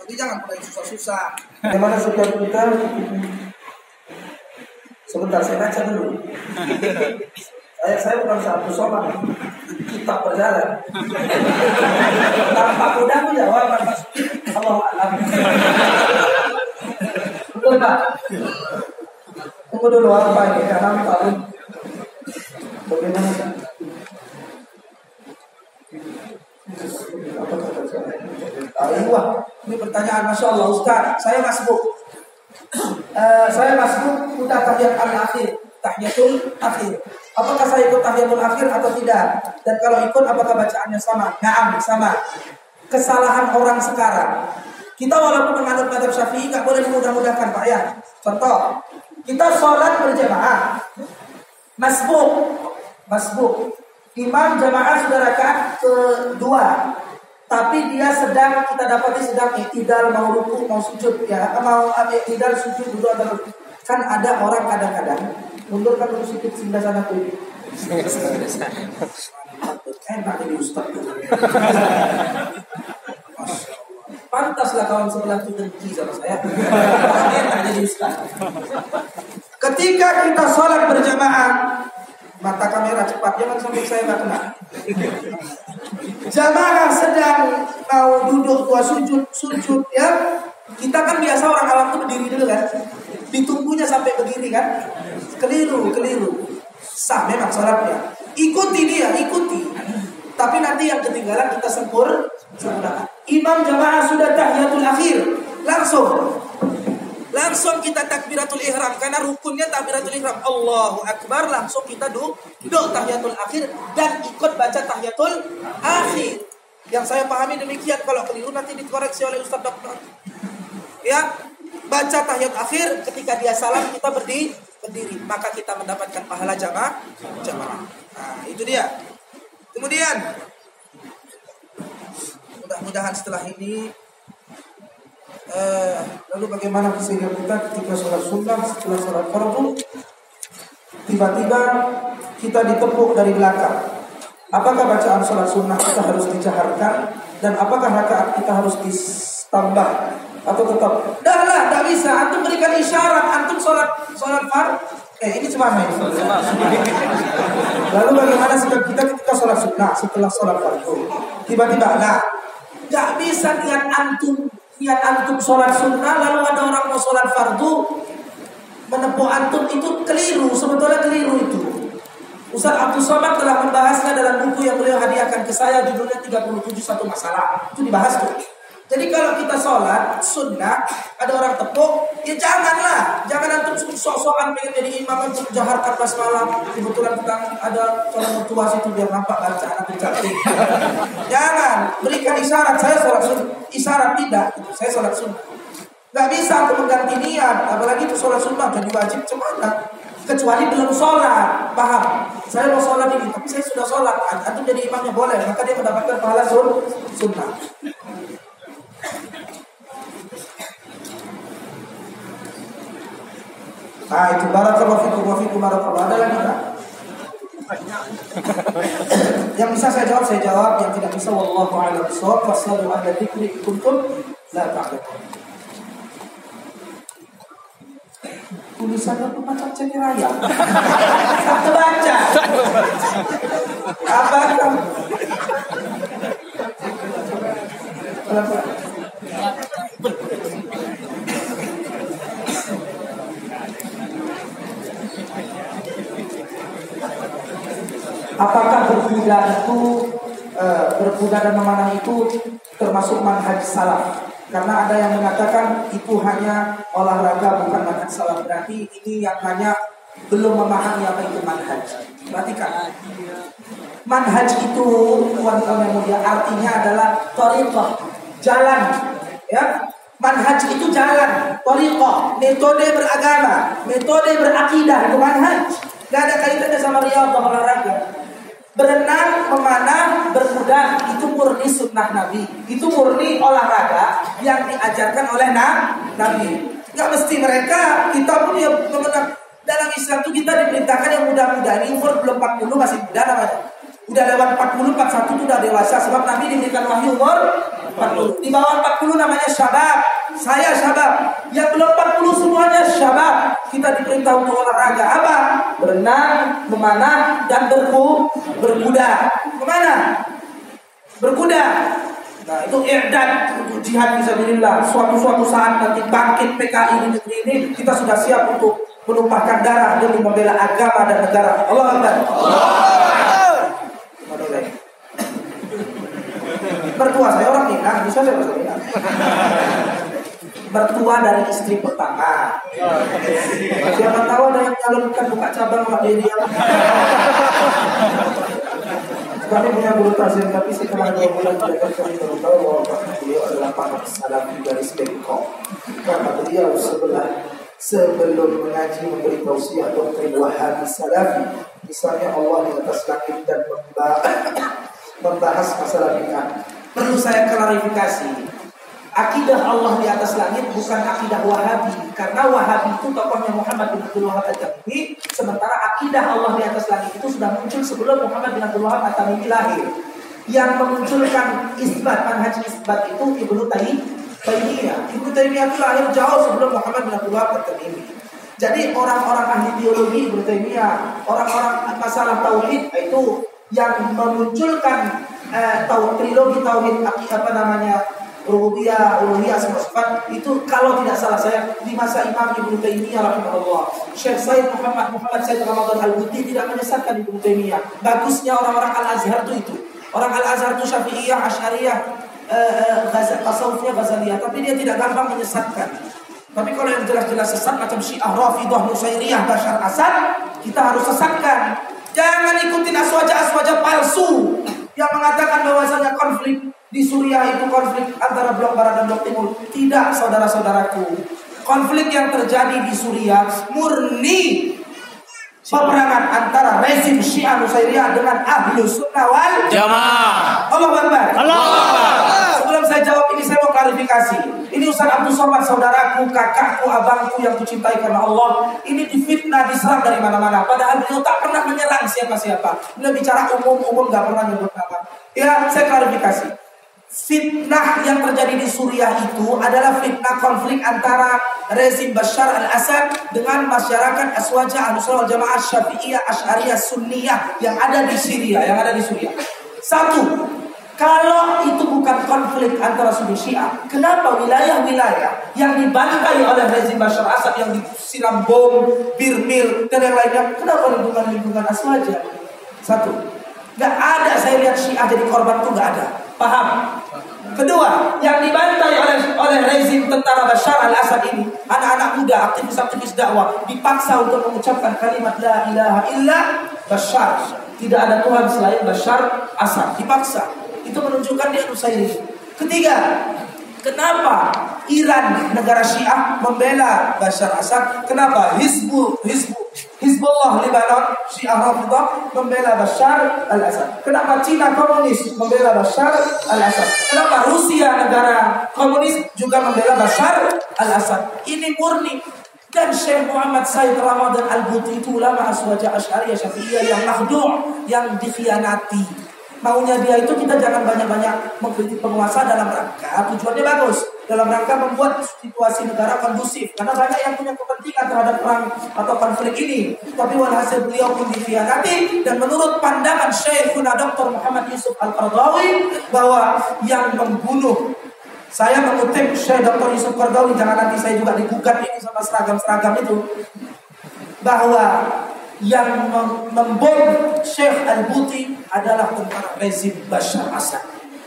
Jadi jangan mulai susah-susah. Bagaimana setiap kita? Sebentar, saya baca dulu. Saya bukan satu soal, kita berjalan. Tanpa mudah menjawab, Allah alam. Betul Pak? Tunggu dulu apa ini? Karena tahu bagaimana Pak? Wah, ini pertanyaan Masya Allah Ustaz. Saya masbuk. Udah tahiyatul akhir. Tahiyatul akhir. Apakah saya ikut tahiyatul akhir atau tidak? Dan kalau ikut, apakah bacaannya sama? Naam, sama. Kesalahan orang sekarang. Kita walaupun menganut mazhab Syafi'i nggak boleh memudah-mudahkan Pak ya. Contoh, kita sholat berjamaah, masbuk. Imam jamaah sudah rakaat kedua, tapi dia kita dapati sedang iktidal, mau ruku, mau sujud ya, mau iktidal, sujud dulu atau kan ada orang kadang-kadang mundurkan dulu sedikit sebelah sana tuh. Enak jadi ustaz tuh. Pantaslah kawan sebelah itu dengki sama saya. Enak jadi ustaz. Ketika kita sholat berjamaah, mata kamera cepat, jangan sampai saya nggak kena. Jamaah sedang mau duduk, sujud ya. Kita kan biasa orang awam tuh berdiri dulu kan. Ditunggunya sampai berdiri kan. Keliru. Sah memang sholatnya. Ikuti dia. Tapi nanti yang ketinggalan kita sempurna. Imam jamaah sudah tahiyatul akhir, langsung kita takbiratul ihram karena rukunnya takbiratul ihram. Allahu akbar, langsung kita duduk tahiyatul akhir dan ikut baca tahiyatul akhir. Yang saya pahami demikian, kalau keliru nanti dikoreksi oleh Ustaz Dokter. Ya, baca tahiyatul akhir, ketika dia salam kita berdiri, maka kita mendapatkan pahala jamaah. Nah, itu dia. Kemudian mudah-mudahan setelah ini lalu bagaimana kesehingga kita ketika sholat sunnah setelah sholat fardu tiba-tiba kita ditepuk dari belakang. Apakah bacaan sholat sunnah kita harus dijaharkan dan apakah rakaat kita harus ditambah atau tetap? Dah bisa. Antum berikan isyarat antum sholat fardu. Ini cuma main. Lalu bagaimana sikap kita ketika sholat sunnah setelah sholat fardu? Tiba-tiba nggak bisa niat antum sholat sunnah lalu ada orang mau sholat fardu menepuk antum, itu keliru. Sebetulnya keliru itu. Ustaz Abdul Somad telah membahasnya dalam buku yang beliau hadiahkan ke saya, judulnya 37 satu masalah. Itu dibahas tuh. Jadi kalau kita sholat sunnah ada orang tepuk, ya jangan antum sok-sokan pengen jadi imam untuk jaharkan pas malam. Kebetulan kita ada calon mertua situ biar nampak bacaan antum cantik. Jangan, berikan isyarat saya sholat sunnah. Isyarat tidak, saya sholat sunnah. Gak bisa untuk mengganti niat, apalagi itu sholat sunnah jadi wajib cemana. Kecuali belum sholat, paham? Saya mau sholat ini, tapi saya sudah sholat. Antum jadi imamnya boleh, maka dia mendapatkan pahala sunnah. Nah itu barakallahu fikum barakallahu. Ada lagi tak? Yang bisa saya jawab, yang tidak bisa wallahu a'lam bishawab. Wassalatu ala dzikri kuntum la ta'lamun. Tulisannya tuh macam cengkeh raya. Tak baca. Apa kamu? Apakah berkuda dan memanah itu termasuk manhaj salaf? Karena ada yang mengatakan itu hanya olahraga bukan manhaj salaf. Berarti ini yang hanya belum memahami apa itu manhaj. Perhatikan, manhaj itu wanita yang mulia artinya adalah thariqah, jalan. Ya, manhaj itu jalan, thariqah, metode beragama, metode berakidah, itu manhaj. Gak ada kaitannya sama riyadhah, olahraga. Berenang, memanah, berkuda itu murni sunnah Nabi. Itu murni olahraga yang diajarkan oleh Nabi. Gak mesti mereka, kita pun ya memenang. Dalam Islam itu kita diperintahkan yang muda-muda. Ini umur belum 40 masih muda namanya. Udah lewat 40, 41 itu udah dewasa. Sebab Nabi diberikan wahyu umur 40. Di bawah 40 namanya syabab. Saya syabab. Yang belum 40 semuanya syabab. Kita diperintah untuk olahraga apa? Berenang, memanah, dan berkuda. Kemana? Berkuda. Nah, itu i'dad untuk jihad fisabilillah. Suatu saat nanti bangkit PKI di negeri ini, kita sudah siap untuk menumpahkan darah demi membela agama dan negara. Allah Akbar. Mertua saya orang Minang, bisa saya bahasa Minang. Mertua dari istri pertama. Siapa tahu ada yang nyalonkan buka cabang Pak Dedi. Kami punya guru tasir, tapi setelah 2 bulan belajar kami baru tahu bahwa beliau adalah pakar salafi garis Bangkok. Karena beliau sebelum mengaji memberi tausiah doktrin Wahabi Salafi, misalnya Allah di atas langit dan membahas masalah bid'ah. Perlu saya klarifikasi. Akidah Allah di atas langit bukan akidah Wahabi, karena Wahabi itu tokohnya Muhammad bin Abdul Wahab At-Tamimi, sementara akidah Allah di atas langit itu sudah muncul sebelum Muhammad bin Abdul Wahab At-Tamimi lahir. Yang memunculkan isbat, manhaj isbat itu Ibnu Taimiyah. Ibnu Taimiyah itu lahir jauh sebelum Muhammad bin Abdul Wahab At-Tamimi. Jadi orang-orang ahli teologi Ibnu Taimiyah, orang-orang masalah tauhid itu yang memunculkan trilogi tauhid rububiyah, uluhiyah, semua sifat itu kalau tidak salah saya di masa Imam Ibnu Taimiyah rahimahullah. Syekh Said Muhammad Said Ramadan Al-Buti tidak menyesatkan Ibnu Taimiyah. Bagusnya orang-orang Al-Azhar itu. Orang Al-Azhar itu Syafi'iyah, Asy'ariyah, tasawufnya Ghazaliyah, tapi dia tidak gampang menyesatkan. Tapi kalau yang jelas-jelas sesat macam Syiah, Rafidhah, Nusairiyah, Bashar Asad, kita harus sesatkan. Jangan ikutin aswaja palsu yang mengatakan bahwasanya konflik di Suriah itu konflik antara blok barat dan blok timur. Tidak, saudara-saudaraku. Konflik yang terjadi di Suriah murni peperangan antara rezim Syiah Nusairiyah dengan Ahlus Sunnah wal Jamaah. Allahu Akbar. Allahu Akbar. Sebelum saya jawab ini, saya mau klarifikasi. Ini Ustaz Abdul Somad, saudaraku, kakakku, abangku yang kucintai karena Allah. Ini difitnah, diserang dari mana-mana. Padahal beliau tak pernah menyerang siapa-siapa. Beliau bicara umum-umum, gak pernah nyebut nama. Ya, saya klarifikasi. Fitnah yang terjadi di Suriah itu adalah fitnah konflik antara rezim Bashar al-Assad dengan masyarakat Aswaja Ahlussunnah wal Jamaah Syafi'iyah Asy'ariyah Sunniyah yang ada di Syria, yang ada di Suriah. Satu, kalau itu bukan konflik antara Sunni Syiah, kenapa wilayah-wilayah yang dibantai oleh rezim Bashar al-Assad yang disiram bom, bir-mir dan yang lainnya, kenapa lingkungan-lingkungan Aswaja? Satu, gak ada saya lihat Syiah jadi korban tuh, gak ada. Paham? Kedua, yang dibantai oleh rezim tentara Bashar al-Assad ini, anak-anak muda, aktivis-aktivis dakwah dipaksa untuk mengucapkan kalimat la ilaha illa Bashar. Tidak ada Tuhan selain Bashar Assad. Dipaksa. Itu menunjukkan dia Nusairi. Ketiga, kenapa Iran, negara Syiah, membela Bashar Assad? Kenapa Hizbullah Lebanon, Syiah Rafidhah membela Bashar al-Assad? Kenapa Cina komunis membela Bashar al-Assad? Kenapa Rusia, negara komunis, juga membela Bashar al-Assad? Ini murni. Dan Syekh Muhammad Said Ramadan Al-Buti itu ulama Aswaja Asy'ariyah Syafi'iyah yang makhdu', yang dikhianati. Maunya dia itu kita jangan banyak-banyak mengkritik penguasa dalam rangka tujuannya bagus, dalam rangka membuat situasi negara kondusif, karena banyak yang punya kepentingan terhadap perang atau konflik ini. Tapi walhasil beliau pun dikhianati. Dan menurut pandangan Syekhuna Dr. Muhammad Yusuf Al-Qaradawi, bahwa yang membunuh, saya mengutip Syekh Dr. Yusuf Qaradawi, jangan nanti saya juga digugat ini sama seragam-seragam itu, bahwa yang membom Syekh Al-Buti adalah tentara rezim Bashar Assad.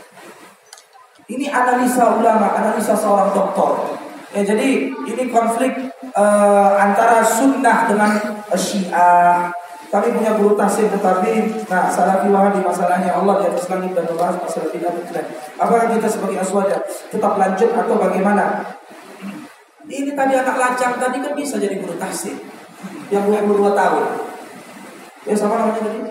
Ini analisa ulama, analisa seorang doktor. Ya, jadi ini konflik antara sunnah dengan Syiah. Kami punya guru tafsir tetapi Salafi Wahabi masalahnya Allah di atas langit dan membahas masalah tidak mungkin. Apakah kita sebagai aswaja tetap lanjut atau bagaimana? Ini tadi anak lacang tadi kan bisa jadi guru tafsir. Yang 22 tahun. Ya sama namanya tadi?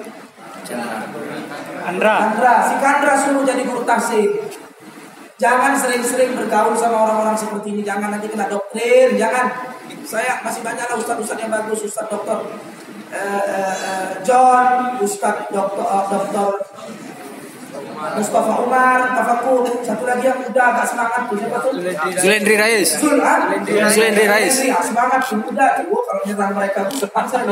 Andra. Si Kandra suruh jadi guru tafsir. Jangan sering-sering bergaul sama orang-orang seperti ini. Jangan nanti kena doktrin. Jangan. Saya masih banyak lah ustaz-ustaz yang bagus. Ustaz doktor John, Ustaz doktor Mustafa Umar, Tafakur. Satu lagi yang udah agak semangat tuh siapa tuh? Zulendri Rais. Zulendri Rais. Semangat tuh udah. Kalau nyerang mereka tuh depan saja.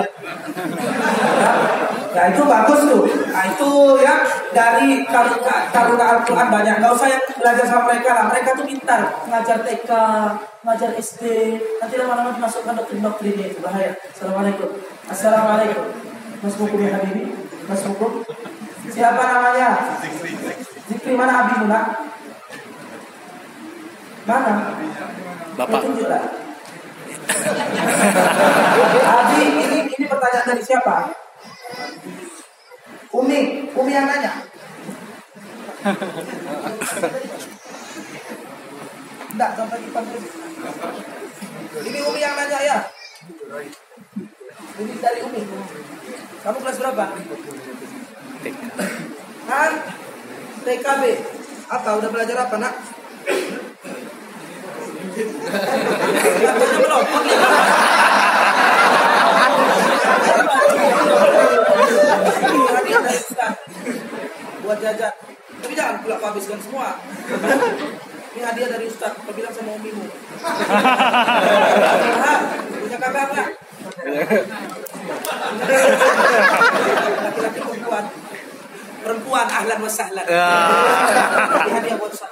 Nah itu bagus tuh. Nah itu ya dari karuna Al-Quran banyak. Gak usah yang belajar sama mereka lah. Mereka tuh pintar ngajar TK, ngajar SD. Nanti lama-lama dimasukkan doktrin-doktrinnya itu bahaya. Assalamualaikum. Mas Mukum ya Habibi. Mas Mukum. Siapa namanya? Zikri mana Abi Muna? Mana? Bapak. Tunjuklah. Abi, ini pertanyaan dari siapa? Umi yang nanya. Enggak, sampai di panggung. Ini Umi yang nanya ya. Ini dari Umi. Kamu kelas berapa? Kan TKB. Apa? Udah belajar apa nak? Belum. Buat jajan. Tapi jangan pula kau habiskan semua. Ini hadiah dari Ustaz. Kau bilang sama umimu. Punya kakak nggak? Laki-laki perempuan ahlan wa sahlan. Hadiah buat Ustaz.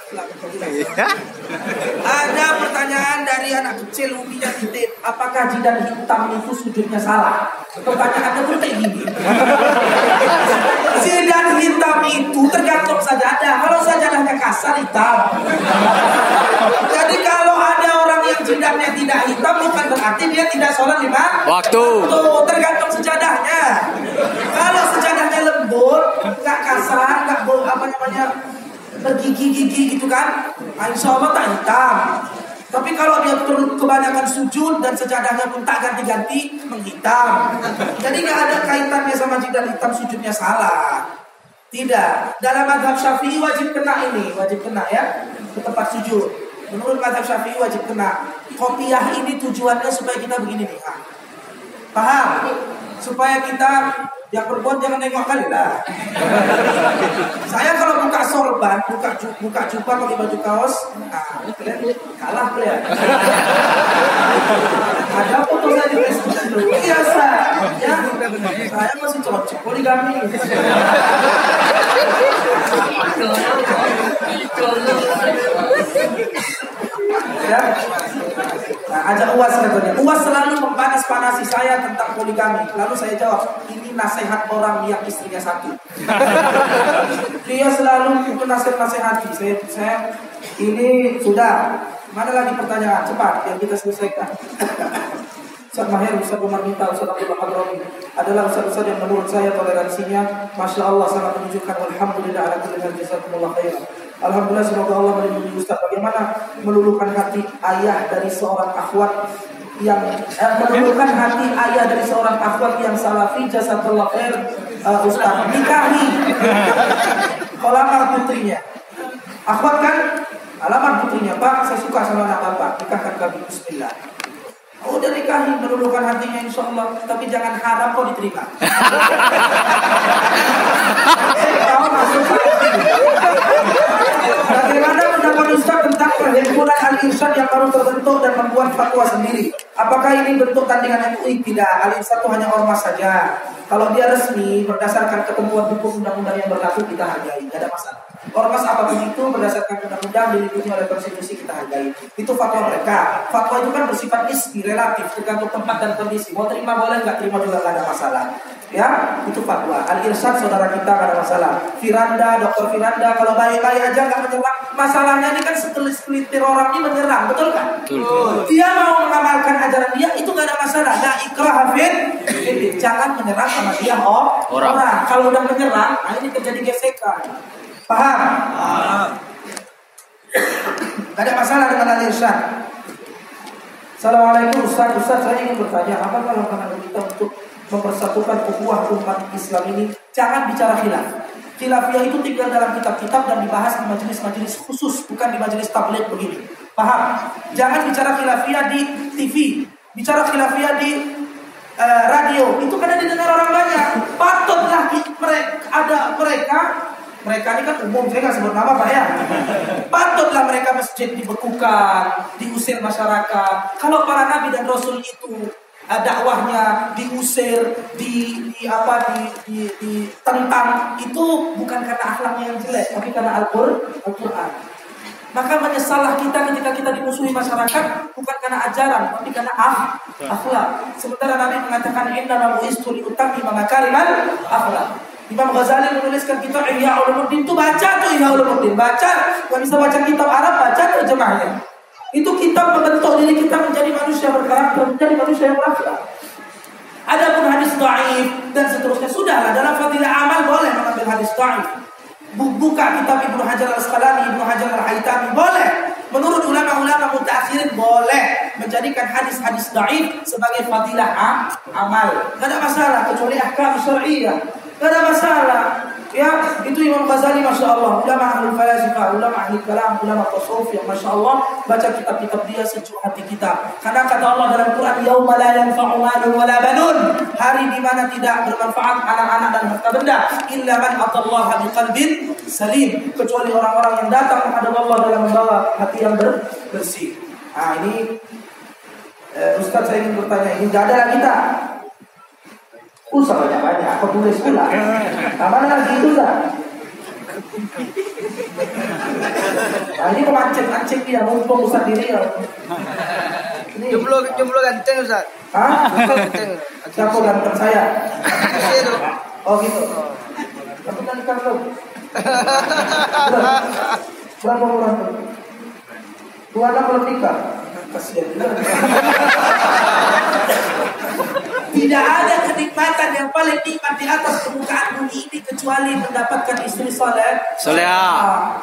Ada pertanyaan dari anak kecil uminya titip. Apakah jidat hitam itu sujudnya salah? Pertanyaannya pun kayak gini. Jidat hitam itu tergantung sajadah. Kalau sajadahnya kasar hitam. Jadi kalau ada orang yang jidatnya tidak hitam bukan berarti dia tidak sholat 5 waktu. Tergantung sajadahnya. Kalau sajadahnya lembut, nggak kasar, nggak bergigi-gigi gitu kan, insya Allah tak hitam. Tapi kalau dia kebanyakan sujud dan sajadahnya pun tak ganti-ganti, menghitam. Jadi nggak ada kaitannya sama jidat hitam sujudnya salah. Tidak. Dalam mazhab Syafi'i wajib kena ini, wajib kena ya, ke tempat sujud. Menurut mazhab Syafi'i wajib kena. Kopiah ini tujuannya supaya kita begini nih, paham? Supaya kita yang perempuan jangan nengok kali lah. Saya kalau buka sorban, buka jubah pakai baju kaos, kalah kalian. Ada foto saya di Facebook dulu, biasa. Ya, saya masih cocok poligami. Ya. Nah, ajak UAS katanya. UAS selalu mempanas-panasi saya tentang poligami. Lalu saya jawab, ini nasihat orang yang istrinya satu. Dia selalu nasihat-nasihati. Saya ini sudah. Mana lagi pertanyaan? Cepat yang kita selesaikan. Ustaz Mahir, Ustaz Umar Minta, Ustaz Abdullah Hadrami adalah Ustaz-Ustaz yang menurut saya toleransinya Masya Allah sangat menunjukkan. Alhamdulillah ala kulli hal jazakumullah khairan. Alhamdulillah, semoga Allah melindungi Ustaz. Bagaimana meluluhkan hati ayah dari seorang akhwat yang meluluhkan hati ayah dari seorang akhwat yang salafi, jazakallah khair. Ustaz nikahi alamar putrinya. Akhwat kan alamar putrinya, Pak saya suka sama anak bapak, nikahkan kami, bismillah. Udah nikahi, meluluhkan hatinya insya Allah. Tapi jangan harap kau diterima. Kau masuk. Bagaimana pendapat Ustaz tentang perhimpunan Al-Irsyad yang baru terbentuk dan membuat fatwa sendiri? Apakah ini bentuk tandingan MUI? Tidak, Al-Irsyad itu hanya ormas saja. Kalau dia resmi berdasarkan ketentuan hukum undang-undang yang berlaku, kita hargai, tidak ada masalah. Ormas apapun itu berdasarkan undang-undang dilindungi oleh konstitusi, kita hargai. Itu fatwa mereka. Fatwa itu kan bersifat nisbi, relatif, tergantung tempat dan kondisi. Mau terima boleh, nggak terima juga nggak ada masalah. Ya, itu fatwa. Al-Irsyad saudara kita nggak ada masalah. Firanda, Dokter Firanda, kalau bayi-bayi aja nggak menyerang. Masalahnya ini kan segelintir orang ini menyerang, betul kan? Betul. Dia mau mengamalkan ajaran dia, itu nggak ada masalah. Nah, ikrah hafid, jangan menyerang sama dia orang. Kalau udah menyerang, nah ini terjadi gesekan. Paham? Gak ada masalah dengan Al-Irsyad. Assalamualaikum Ustaz. Saya ingin bertanya, apa kalau kita untuk mempersatukan ukhuwah umat Islam ini? Jangan bicara khilaf. Khilafiyah itu tinggal dalam kitab-kitab dan dibahas di majelis-majelis khusus, bukan di majelis tabligh begini. Paham? Jangan bicara khilafiyah di TV, bicara khilafiyah di radio. Itu kadang didengar orang banyak. Patutlah mereka Mereka ini kan umum, saya nggak sebut nama Pak ya. Patutlah mereka masjid dibekukan, diusir masyarakat. Kalau para nabi dan rasul itu dakwahnya diusir, ditentang, itu bukan karena akhlaknya yang jelek, tapi karena Al-Quran. Maka menyesallah kita ketika kita dimusuhi masyarakat bukan karena ajaran, tapi karena akhlak. Sementara Nabi mengatakan innama bu'istu liutammima makarimal akhlak. Imam Ghazali menuliskan kitab Ihya Ulumuddin, itu baca tuh Ihya Ulumuddin, baca. Gak bisa baca kitab Arab, baca terjemahnya. Itu kitab membentuk diri kita menjadi manusia berkarakter, menjadi manusia yang berakhlak. Adapun hadis dhaif dan seterusnya, sudahlah, dalam fadilah amal boleh mengambil hadis dhaif. Buka kitab Ibnu Hajar Al-Asqalani, Ibnu Hajar Al-Haytami, boleh. Menurut ulama-ulama mutaakhirin boleh menjadikan hadis-hadis dhaif sebagai fadilah amal. Tidak ada masalah, kecuali ahkam syar'iyyah. Tidak ada masalah. Ya, itu Imam Ghazali, Masya Allah, ulama ahli falasifah, ulama ahli kalam, ulama tasawuf yang Masya Allah, baca kitab-kitab dia sejuk hati kita. Karena kata Allah dalam Quran, yauma la yanfa'u malun wala banun, hari di mana tidak bermanfaat anak-anak dan harta benda, illa man atallaha biqalbin salim, kecuali orang-orang yang datang menghadap Allah dalam membawa hati yang bersih. Nah, ini Ustaz, saya ingin bertanya, ini enggak ada lagi tak? Usah banyak-banyak, aku tulis pula. Taman lagi itu dah. Nah, ini memancing-mancing dia, mumpung Ustaz diri ya. Jomblo ganteng Ustaz. Hah? Ganteng. Siapa ganteng saya? Itu. Oh gitu. Tapi kan kalau berapa orang tuh? 26 belum nikah. Kasihan. Tidak ada kenikmatan yang paling nikmat di atas permukaan bumi ini kecuali mendapatkan istri soleh. Soleha.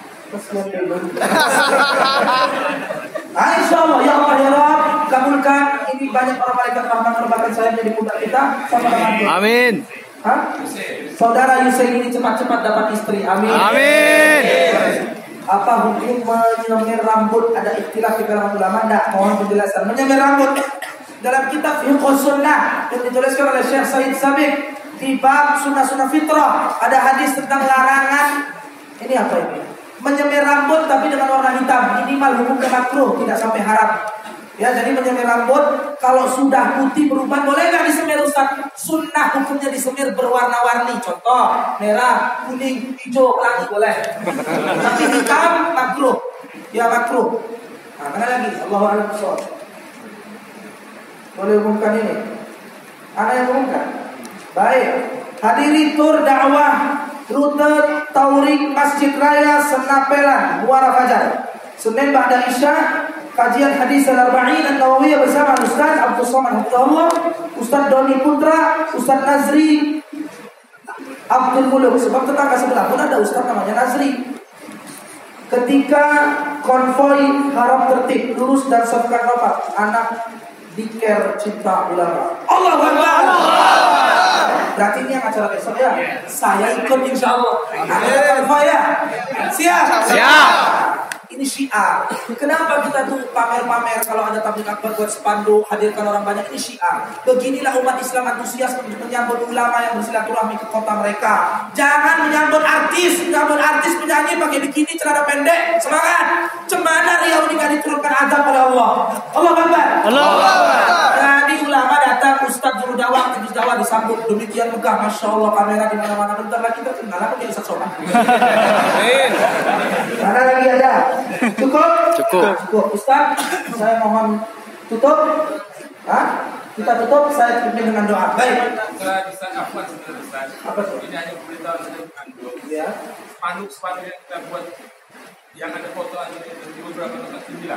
Insya Allah, ya Allah ya Rabb, kabulkan. Ini banyak orang malaikat rahmat menerbangkan saya menjadi pundak kita. Sama-sama. Amin. Saudara Yusuf ini cepat-cepat dapat istri. Amin. Amin. Apa hukum menyemir rambut? Ada ikhtilaf di kalangan ulama. Tidak, mohon penjelasan. Menyemir rambut dalam kitab Fiqh Sunnah yang dituliskan oleh Syekh Said Sabiq di bab sunnah-sunnah fitrah, ada hadis tentang larangan. Ini apa ini? Menyemir rambut tapi dengan warna hitam, minimal hukumnya makruh, tidak sampai haram. Ya, jadi menyemir rambut kalau sudah putih berubah boleh nggak disemir Ustaz? Sunnah hukumnya disemir berwarna-warni, contoh merah, kuning, hijau, pelangi boleh. Tapi hitam makruh, ya makruh. Nah, mana lagi? Allahu a'lam bishawab. Boleh umumkan ini. Ada yang umumkan. Baik. Hadiri tur dakwah rute Taurik Masjid Raya Senapelan Muara Fajar. Senin ba'da Isya, kajian hadis Al-Arba'in An-Nawawiyah bersama Ustaz Abdul Somad Hafizahullah, Ustaz Doni Putra, Ustaz Nazri Abdul Muluk. Sebab tetangga sebelah pun ada Ustaz namanya Nazri. Ketika konvoi harap tertib, lurus dan safkan rapat, anak diker cinta ulama. Allah Akbar. Berarti ini yang acara besok ya. Saya ikut insya Allah. Ada konvoi ya? Siap. Ini syiar. Kenapa kita tuh pamer-pamer kalau ada tabligh akbar buat spanduk, hadirkan orang banyak, ini syiar. Beginilah umat Islam antusias untuk menyambut ulama yang bersilaturahmi ke kota mereka. Jangan menyambut artis penyanyi pakai bikini celana pendek. Semangat. Cemana riau ini gak diturunkan azab oleh Allah. Allah Akbar. Jadi ulama datang, ustaz juru dakwah, aktivis dakwah disambut demikian megah, masya Allah, kamera di mana-mana. Bentar lagi terkenal aku jadi Ustaz Somad. Mana lagi ada? Cukup. Ustaz, saya mohon tutup. Kita tutup, saya pimpin dengan doa. Baik. Bisa apa sebenarnya Ustaz? Apa tuh? Ini hanya berita spanduk. Ya. Spanduk yang kita buat yang ada foto di beberapa tempat dibilang.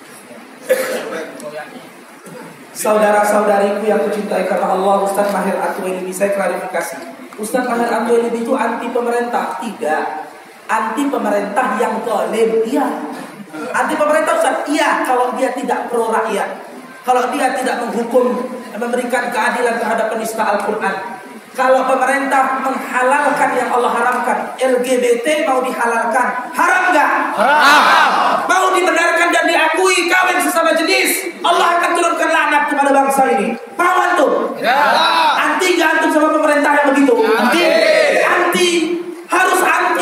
Saudara-saudariku yang kucintai karena Allah, Ustaz Mahir Atuwailibi, saya klarifikasi. Ustaz Mahir Atuwailibi itu anti pemerintah? Tidak. Anti pemerintah yang zalim, iya. Anti pemerintah Ustaz, iya, kalau dia tidak pro rakyat. Kalau dia tidak menghukum, memberikan keadilan terhadap penista Al-Quran. Kalau pemerintah menghalalkan yang Allah haramkan, LGBT mau dihalalkan, haram nggak? Haram. Mau dibenarkan dan diakui kawin sesama jenis, Allah akan turunkan laknat kepada bangsa ini. Mau antum? Ya. Anti nggak antum sama pemerintah yang begitu? Anti. Harus anti.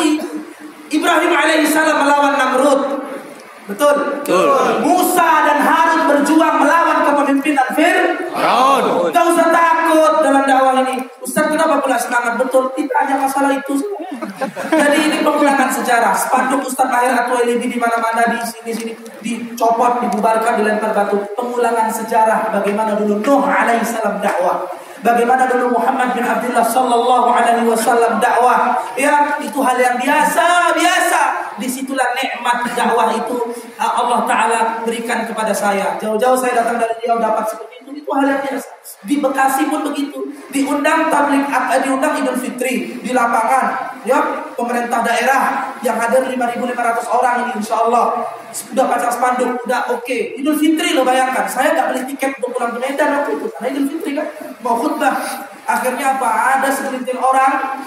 betul, ditanya masalah itu. Jadi ini pengulangan sejarah. Spanduk Ustaz Mahir At-Twailibi di mana-mana, di sini dicopot, dibubarkan, dilempar batu. Pengulangan sejarah bagaimana dulu Nuh alaihissalam dakwah. Bagaimana dulu Muhammad bin Abdullah sallallahu alaihi wasallam dakwah. Ya, itu hal yang biasa. Disitulah nikmat dakwah itu Allah Ta'ala berikan kepada saya. Jauh-jauh saya datang dari Riau dapat seperti itu. Itu hal yang biasa. Di Bekasi pun begitu. Diundang diundang Idul Fitri di lapangan. Ya, pemerintah daerah yang hadir 5.500 orang ini insya Allah. Sudah pasang spanduk, udah oke. Idul Fitri lo bayangkan. Saya gak beli tiket untuk pulang ke Medan waktu itu. Karena Idul Fitri kan mau khutbah. Akhirnya apa? Ada segelintir orang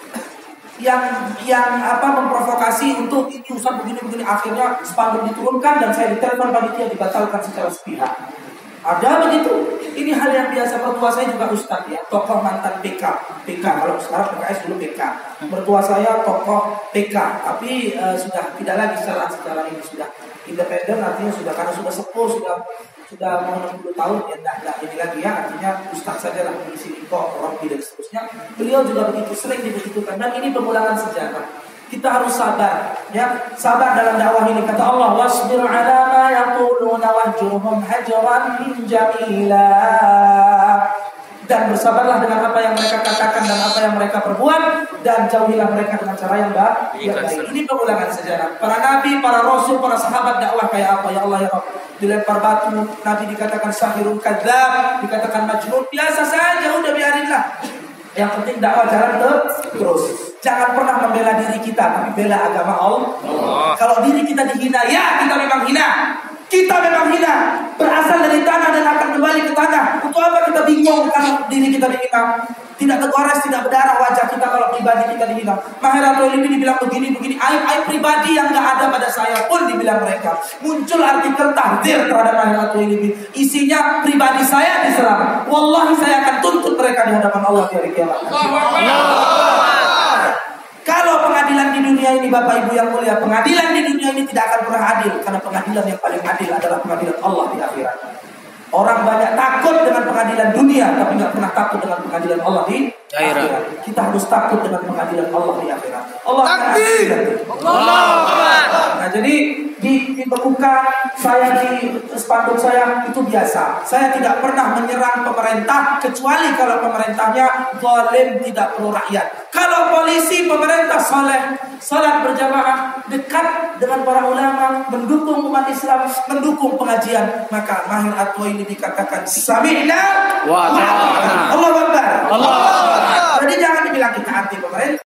yang memprovokasi untuk ini usaha begini. Akhirnya spanduk diturunkan dan saya ditelepon panitia dibatalkan secara sepihak. Ada begitu. Ini hal yang biasa. Mertua saya juga ustaz ya, tokoh mantan PK. Kalau sekarang PKS dulu PK. Mertua saya tokoh PK, tapi sudah tidak lagi secara ini, sudah independen, artinya sudah karena sudah sepuh, sudah mau 60 tahun ya enggak ini lagi ya, artinya ustaz saja lah mengisi kok Robi dan seterusnya. Beliau juga begitu sering dibegitukan dan ini pengulangan sejarah. Kita harus sabar, ya, sabar dalam dakwah ini. Kata Allah, wasbir ala ma yaquluna wahjurhum hajran jamila. Dan bersabarlah dengan apa yang mereka katakan dan apa yang mereka perbuat, dan jauhilah mereka dengan cara yang baik. Ini pengulangan sejarah. Para nabi, para rasul, para sahabat dakwah kayak apa? Ya Allah ya Rabb. Dilempar batu, Nabi dikatakan sahirun kadzab, dikatakan majnun, biasa saja, udah biarinlah. Yang penting dakwah jalan terus. Jangan pernah membela diri kita, tapi bela agama Allah. Kalau diri kita dihina, ya kita memang hina. Kita memang hina, berasal dari tanah dan akan kembali ke tanah. Untuk apa kita bingung kalau diri kita dihina? Tidak tergores, tidak berdarah wajah kita kalau pribadi kita dihina. Mahir At-Twailibi dibilang begini, aib pribadi yang gak ada pada saya pun dibilang mereka. Muncul artikel tahdzir terhadap Mahir At-Twailibi. Isinya pribadi saya diserang. Wallahi saya akan tuntut mereka di hadapan Allah di hari kiamat. Kalau pengadilan di dunia ini Bapak Ibu yang mulia, pengadilan di dunia ini tidak akan pernah adil, karena pengadilan yang paling adil adalah pengadilan Allah di akhirat. Orang banyak takut dengan pengadilan dunia, tapi nggak pernah takut dengan pengadilan Allah di akhirat. Kita harus takut dengan pengadilan Allah di akhirat. Allah akan adil. Nah, jadi dibekukan saya di spanduk saya itu biasa. Saya tidak pernah menyerang pemerintah kecuali kalau pemerintahnya zalim, tidak pro rakyat. Kalau polisi pemerintah saleh, salat berjamaah, dekat dengan para ulama, mendukung umat Islam, mendukung pengajian, maka Mahir At-Twailibi dikatakan sami'na wa ata'na. Allahu Akbar. Jadi jangan dibilang kita anti pemerintah.